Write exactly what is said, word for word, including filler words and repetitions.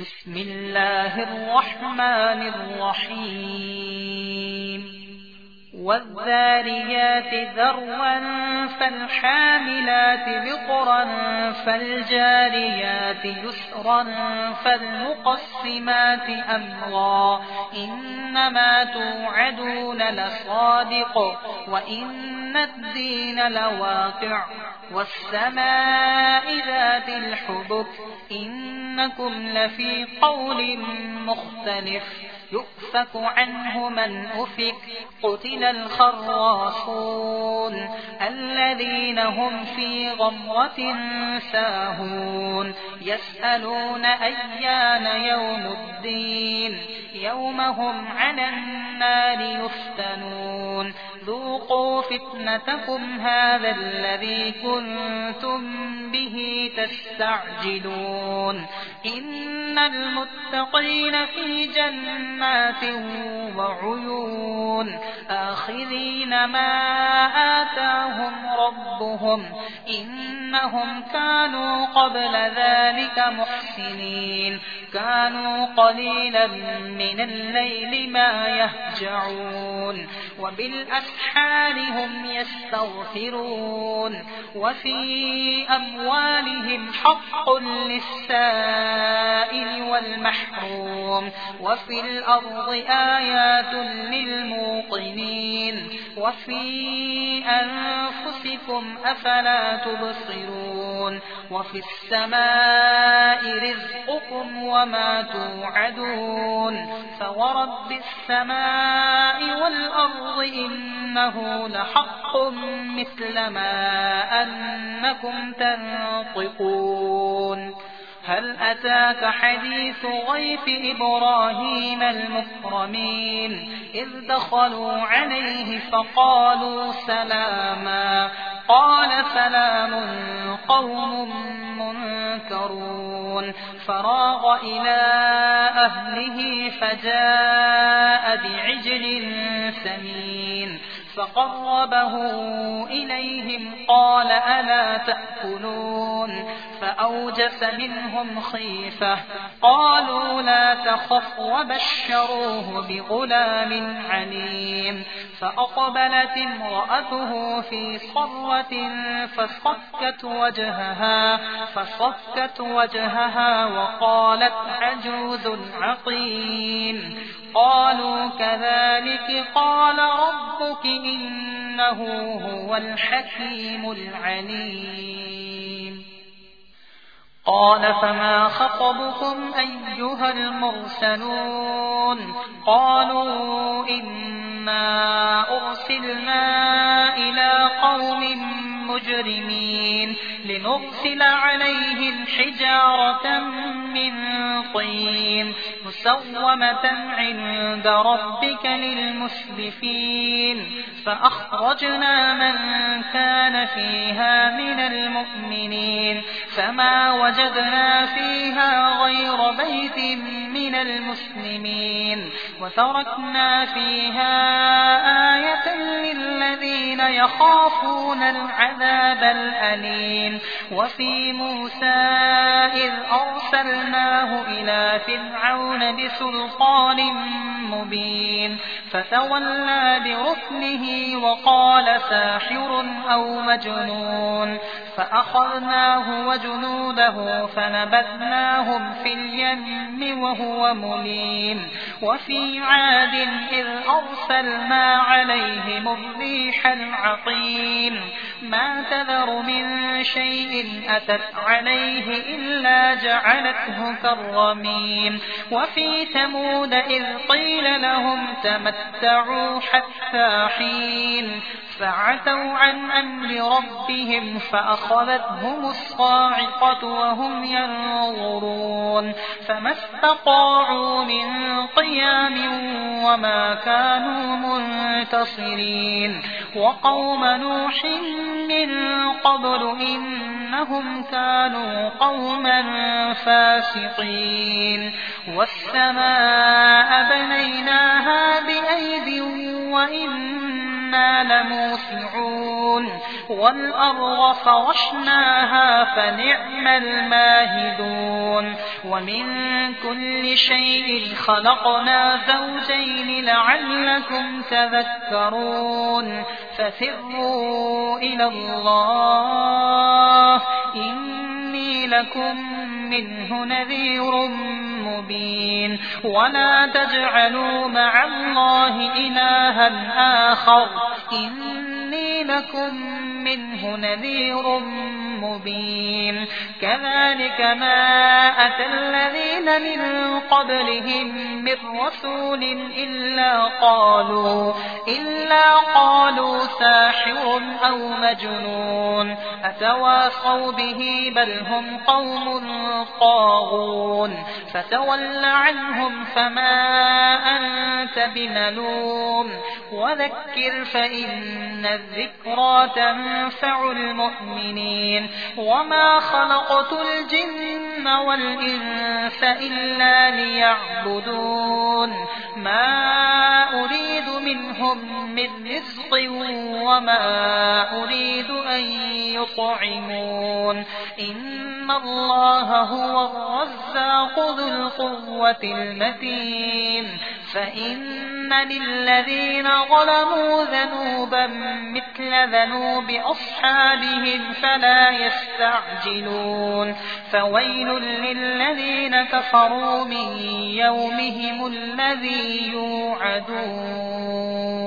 بسم الله الرحمن الرحيم والذاريات ذروا فالحاملات وقرا فالجاريات يسرا فالمقسمات أمرا إنما توعدون لصادق وإن الدين لواقع والسماء ذات الحبك إنكم لفي قول مختلف يؤفك عنه من أفك قتل الخراصون الذين هم في غمرة ساهون يسألون أيان يوم الدين يوم هم على النار يفتنون ذوقوا فتنتكم هذا الذي كنتم به تستعجلون إن المتقين في جنات وعيون آخذين ما آتاهم ربهم إنهم كانوا قبل ذلك محسنين كانوا قليلا من الليل ما يهجعون وبالأسحار هم يستغفرون وفي أموالهم حق للسائل والمحروم وفي الأرض آيات للموقنين وفي أنفسكم أفلا تبصرون وفي السماء رزقكم وما توعدون فورب السماء والأرض إنه لحق مثل ما أنكم تنطقون هل أتاك حديث ضيف إبراهيم المكرمين إذ دخلوا عليه فقالوا سلاما قال سلام قوم منكرون فراغ إلى أهله فجاء بعجل سمين فقربه إليهم قال ألا تأكلون فأوجس منهم خيفة قالوا لا تخف وبشروه بغلام عليم فأقبلت امرأته في صرة فصكت وجهها فصكت وجهها وقالت عجوز عقيم قالوا كذلك قال ربك إنه هو الحكيم العليم قال فما خطبكم أيها المرسلون قالوا إنا أرسلنا إلى قوم مجرمين لنرسل عليهم حجارة من طين مسومة عند ربك للمسرفين فأخرجنا من كان فيها من المؤمنين فما وجدنا فيها غير بيت من المسلمين وتركنا فيها آية للذين يخافون العذاب الأليم وفي موسى إذ أرسلناه إلى فرعون بسلطان مبين فتولى بركنه وقال ساحر أو مجنون فأخذناه وجنوده فنبذناهم في اليم وهو مليم وفي عاد إذ أرسلنا عليهم الريح العقيم ما تذر من شيء أتت عليه إلا جعلته كالرميم وفي ثمود إذ قيل لهم تمتعوا حتى حين فعتوا عن أمر ربهم فأخذتهم الصاعقة وهم ينظرون فما استطاعوا من قيام وما كانوا منتصرين وقوم نوح من قبل إنهم كانوا قوما فاسقين والسماء بنيناها بأيد وإنا إنا لموسعون والأرض فرشناها فنعم الماهدون ومن كل شيء خلقنا زوجين لعلكم تذكرون ففروا إلى الله إني لكم منه نذير مبين ولا تجعلوا مع الله إلها آخر إني لكم منه نذير مبين كذلك ما أتى الذين من قبلهم من رسول إلا قالوا إلا قالوا ساحر أو مجنون أتواصوا به بل هم قوم طاغون فتول عنهم فما أنت بملوم وذكر فإن الذكرى تنفع المؤمنين وما خلقت الجن والإنس إلا ليعبدون ما أريد منهم من رزق وما أريد أن يطعمون إن الله هو الرزاق ذو القوة المتين فإن للذين ظلموا ذنوبا مثل ذنوب أصحابهم فلا يستعجلون فويل للذين كفروا من يومهم الذي يوعدون.